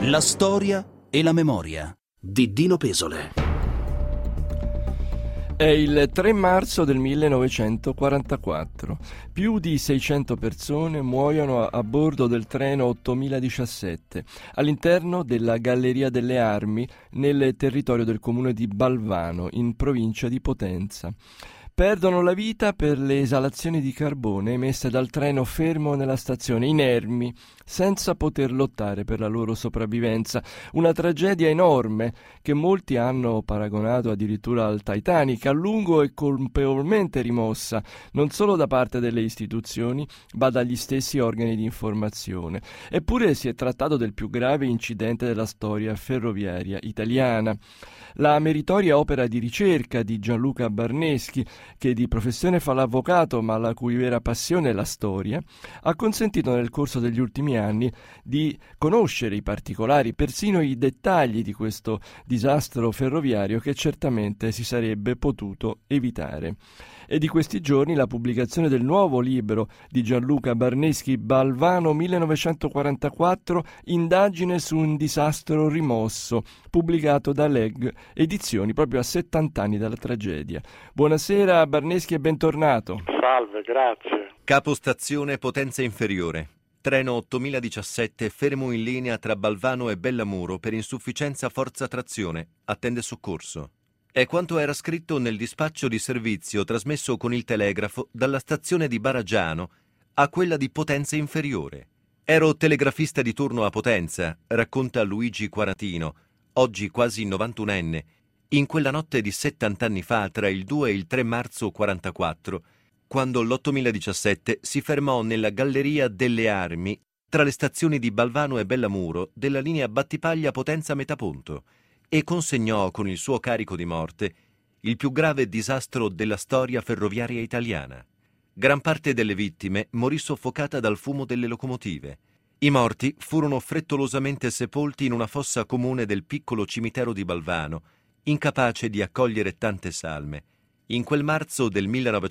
La storia e la memoria di Dino Pesole. È il 3 marzo del 1944. Più di 600 persone muoiono a bordo del treno 8017 all'interno della Galleria delle Armi nel territorio del comune di Balvano, in provincia di Potenza. Perdono la vita per le esalazioni di carbone emesse dal treno fermo nella stazione, inermi, senza poter lottare per la loro sopravvivenza. Una tragedia enorme che molti hanno paragonato addirittura al Titanic, a lungo e colpevolmente rimossa, non solo da parte delle istituzioni, ma dagli stessi organi di informazione. Eppure si è trattato del più grave incidente della storia ferroviaria italiana. La meritoria opera di ricerca di Gianluca Barneschi, che di professione fa l'avvocato ma la cui vera passione è la storia, ha consentito nel corso degli ultimi anni di conoscere i particolari, persino i dettagli di questo disastro ferroviario che certamente si sarebbe potuto evitare. E di questi giorni la pubblicazione del nuovo libro di Gianluca Barneschi, Balvano 1944, indagine su un disastro rimosso, pubblicato da Leg Edizioni proprio a 70 anni dalla tragedia. Buonasera Barneschi e bentornato. Salve, grazie. Capostazione Potenza Inferiore. Treno 8017 fermo in linea tra Balvano e Bellamuro per insufficienza forza trazione. Attende soccorso. È quanto era scritto nel dispaccio di servizio trasmesso con il telegrafo dalla stazione di Baraggiano a quella di Potenza Inferiore. Ero telegrafista di turno a Potenza, racconta Luigi Quaratino, oggi quasi 91enne, in quella notte di 70 anni fa tra il 2 e il 3 marzo 44, quando l'8017 si fermò nella Galleria delle Armi tra le stazioni di Balvano e Bellamuro della linea Battipaglia Potenza Metaponto e consegnò con il suo carico di morte il più grave disastro della storia ferroviaria italiana. Gran parte delle vittime morì soffocata dal fumo delle locomotive. I morti furono frettolosamente sepolti in una fossa comune del piccolo cimitero di Balvano, incapace di accogliere tante salme. In quel marzo del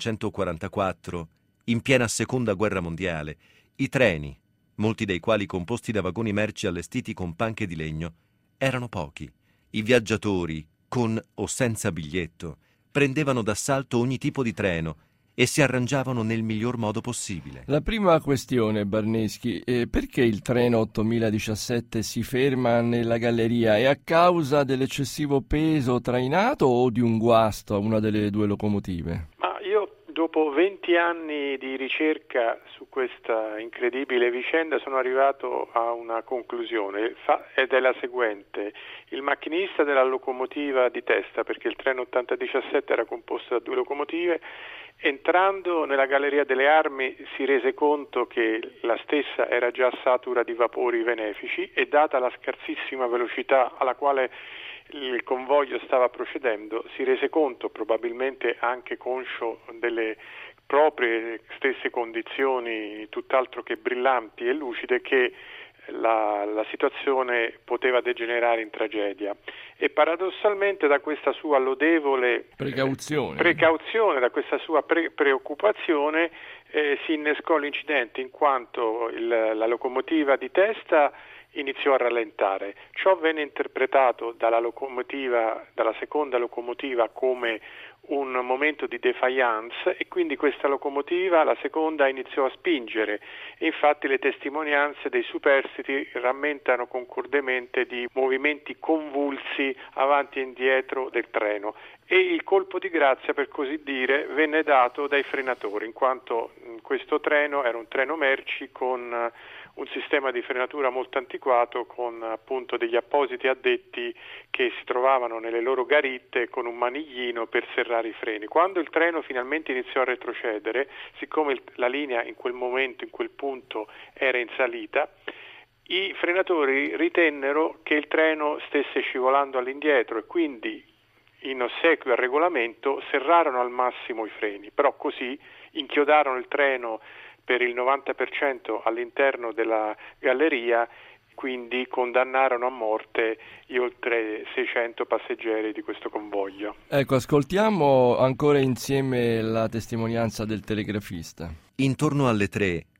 1944, in piena seconda guerra mondiale, i treni, molti dei quali composti da vagoni merci allestiti con panche di legno, erano pochi. I viaggiatori, con o senza biglietto, prendevano d'assalto ogni tipo di treno e si arrangiavano nel miglior modo possibile. La prima questione, Barneschi, perché il treno 8017 si ferma nella galleria? È a causa dell'eccessivo peso trainato o di un guasto a una delle due locomotive? Ma io, dopo 20 anni di ricerca su questa incredibile vicenda, sono arrivato a una conclusione ed è la seguente. Il macchinista della locomotiva di testa, perché il treno 8017 era composto da due locomotive, entrando nella Galleria delle Armi si rese conto che la stessa era già satura di vapori benefici e, data la scarsissima velocità alla quale il convoglio stava procedendo, si rese conto, probabilmente anche conscio delle proprie stesse condizioni tutt'altro che brillanti e lucide, che la situazione poteva degenerare in tragedia, e paradossalmente da questa sua lodevole precauzione, da questa sua preoccupazione si innescò l'incidente, in quanto la locomotiva di testa iniziò a rallentare. Ciò venne interpretato dalla seconda locomotiva, come un momento di defiance, e quindi questa locomotiva, la seconda, iniziò a spingere. Infatti le testimonianze dei superstiti rammentano concordemente di movimenti convulsi avanti e indietro del treno, e il colpo di grazia, per così dire, venne dato dai frenatori, in quanto questo treno era un treno merci con un sistema di frenatura molto antiquato, con appunto degli appositi addetti che si trovavano nelle loro garitte con un maniglino per serrare i freni. Quando il treno finalmente iniziò a retrocedere, siccome la linea in quel momento, in quel punto, era in salita, i frenatori ritennero che il treno stesse scivolando all'indietro e quindi, in ossequio al regolamento, serrarono al massimo i freni, però così inchiodarono il treno per il 90% all'interno della galleria, quindi condannarono a morte gli oltre 600 passeggeri di questo convoglio. Ecco, ascoltiamo ancora insieme la testimonianza del telegrafista. Intorno alle 3,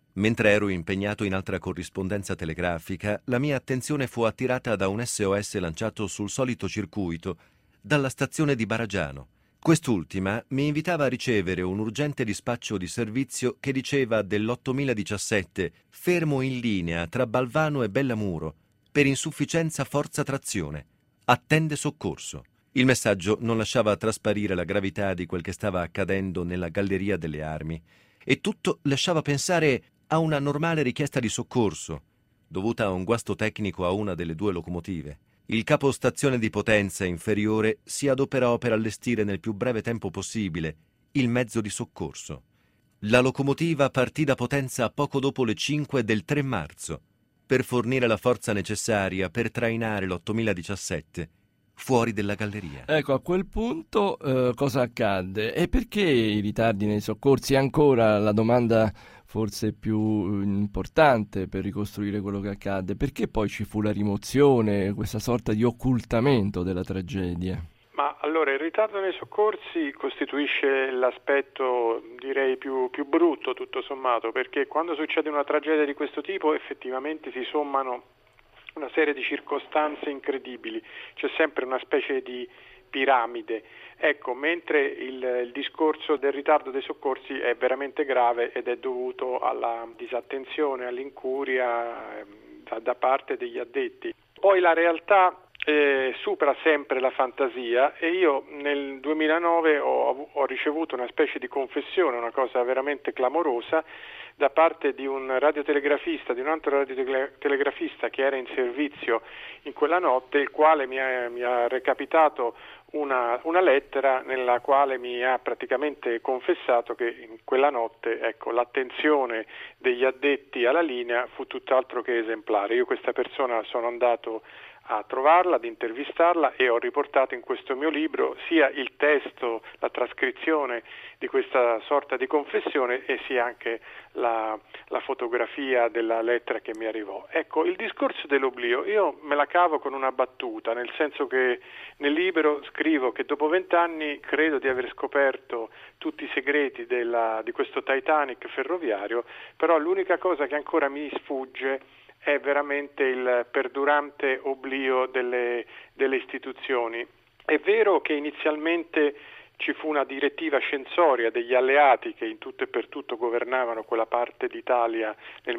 Mentre ero impegnato in altra corrispondenza telegrafica, la mia attenzione fu attirata da un SOS lanciato sul solito circuito dalla stazione di Baragiano. Quest'ultima mi invitava a ricevere un urgente dispaccio di servizio che diceva dell'8017 fermo in linea tra Balvano e Bellamuro per insufficienza forza trazione. Attende soccorso. Il messaggio non lasciava trasparire la gravità di quel che stava accadendo nella Galleria delle Armi e tutto lasciava pensare a una normale richiesta di soccorso, dovuta a un guasto tecnico a una delle due locomotive. Il capo stazione di Potenza inferiore si adoperò per allestire nel più breve tempo possibile il mezzo di soccorso. La locomotiva partì da Potenza poco dopo le 5 del 3 marzo per fornire la forza necessaria per trainare l'8017 fuori della galleria. Ecco, a quel punto cosa accadde? E perché i ritardi nei soccorsi? Ancora la domanda forse più importante per ricostruire quello che accadde. Perché poi ci fu la rimozione, questa sorta di occultamento della tragedia? Ma allora il ritardo nei soccorsi costituisce l'aspetto, direi, più brutto tutto sommato, perché quando succede una tragedia di questo tipo effettivamente si sommano una serie di circostanze incredibili, c'è sempre una specie di piramide. Ecco, mentre il discorso del ritardo dei soccorsi è veramente grave ed è dovuto alla disattenzione, all'incuria da parte degli addetti. Poi la realtà supera sempre la fantasia e io nel 2009 ho ricevuto una specie di confessione, una cosa veramente clamorosa, da parte di un radiotelegrafista, di un altro radiotelegrafista che era in servizio in quella notte, il quale mi ha recapitato una lettera nella quale mi ha praticamente confessato che in quella notte, ecco, l'attenzione degli addetti alla linea fu tutt'altro che esemplare. Io questa persona sono andato a trovarla, ad intervistarla e ho riportato in questo mio libro sia il testo, la trascrizione di questa sorta di confessione e sia anche la fotografia della lettera che mi arrivò. Ecco, il discorso dell'oblio io me la cavo con una battuta, nel senso che nel libro scrivo che dopo 20 anni credo di aver scoperto tutti i segreti di questo Titanic ferroviario, però l'unica cosa che ancora mi sfugge è veramente il perdurante oblio delle istituzioni. È vero che inizialmente ci fu una direttiva censoria degli alleati che in tutto e per tutto governavano quella parte d'Italia nel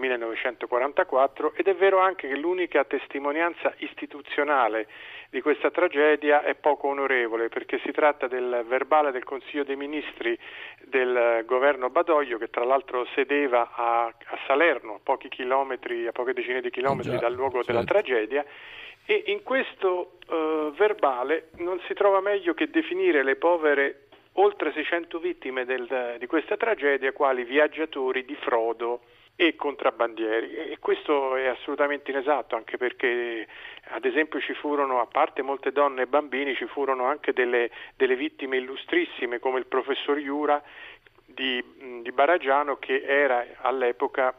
1944 ed è vero anche che l'unica testimonianza istituzionale di questa tragedia è poco onorevole, perché si tratta del verbale del Consiglio dei Ministri del governo Badoglio, che tra l'altro sedeva a Salerno, a poche decine di chilometri dal luogo della tragedia, e in questo verbale non si trova meglio che definire le povere oltre 600 vittime di questa tragedia quali viaggiatori di frodo e contrabbandieri, e questo è assolutamente inesatto, anche perché ad esempio ci furono, a parte molte donne e bambini, ci furono anche delle vittime illustrissime come il professor Iura di Baragiano, che era all'epoca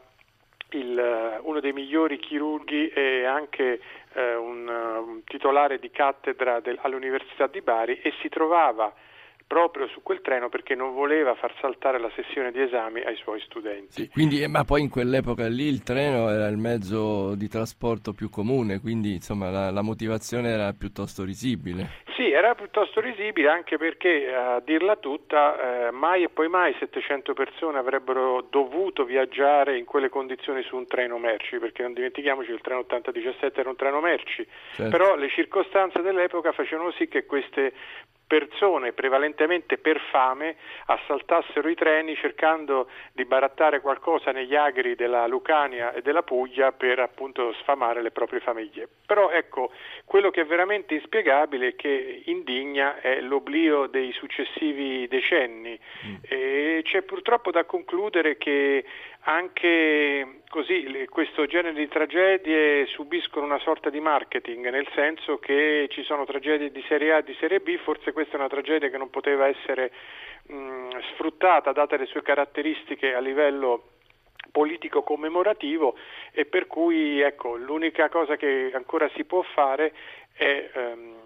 uno dei migliori chirurghi e anche un titolare di cattedra all'Università di Bari, e si trovava proprio su quel treno perché non voleva far saltare la sessione di esami ai suoi studenti. Sì, quindi, ma poi in quell'epoca lì il treno era il mezzo di trasporto più comune, quindi insomma la motivazione era piuttosto risibile. Sì, era piuttosto risibile, anche perché, a dirla tutta, mai e poi mai 700 persone avrebbero dovuto viaggiare in quelle condizioni su un treno merci, perché non dimentichiamoci che il treno 8017 era un treno merci, certo. Però le circostanze dell'epoca facevano sì che queste persone, prevalentemente per fame, assaltassero i treni cercando di barattare qualcosa negli agri della Lucania e della Puglia per appunto sfamare le proprie famiglie. Però ecco, quello che è veramente inspiegabile e che indigna è l'oblio dei successivi decenni. E c'è purtroppo da concludere che anche così questo genere di tragedie subiscono una sorta di marketing, nel senso che ci sono tragedie di serie A e di serie B, forse questa è una tragedia che non poteva essere sfruttata date le sue caratteristiche a livello politico commemorativo, e per cui ecco, l'unica cosa che ancora si può fare è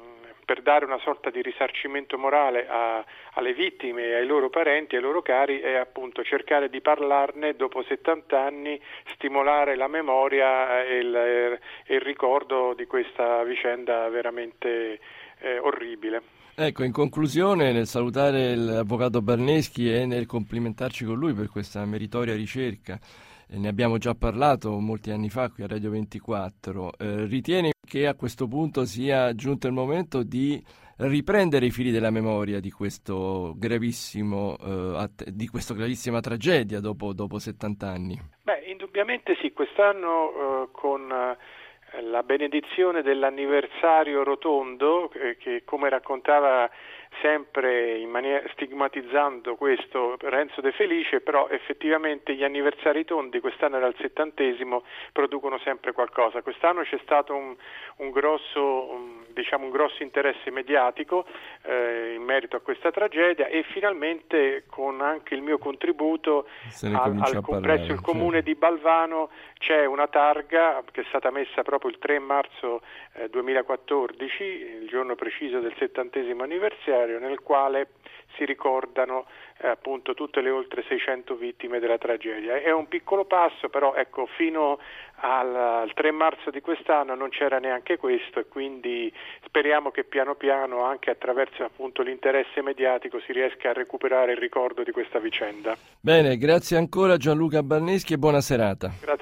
per dare una sorta di risarcimento morale alle vittime e ai loro parenti, ai loro cari, è appunto cercare di parlarne dopo 70 anni, stimolare la memoria e il ricordo di questa vicenda veramente orribile. Ecco, in conclusione, nel salutare l'avvocato Barneschi e nel complimentarci con lui per questa meritoria ricerca, ne abbiamo già parlato molti anni fa qui a Radio 24, ritieni che a questo punto sia giunto il momento di riprendere i fili della memoria di questo gravissima tragedia dopo 70 anni? Beh, indubbiamente sì, quest'anno con la benedizione dell'anniversario rotondo, che come raccontava sempre stigmatizzando questo Renzo De Felice, però effettivamente gli anniversari tondi, quest'anno era il 70°, producono sempre qualcosa. Quest'anno c'è stato un grosso interesse mediatico in merito a questa tragedia, e finalmente con anche il mio contributo presso il comune di Balvano c'è una targa che è stata messa proprio il 3 marzo 2014, il giorno preciso del 70° anniversario, nel quale si ricordano appunto tutte le oltre 600 vittime della tragedia. È un piccolo passo, però ecco, fino al 3 marzo di quest'anno non c'era neanche questo, e quindi speriamo che piano piano, anche attraverso appunto l'interesse mediatico, si riesca a recuperare il ricordo di questa vicenda. Bene, grazie ancora Gianluca Barneschi e buona serata. Grazie.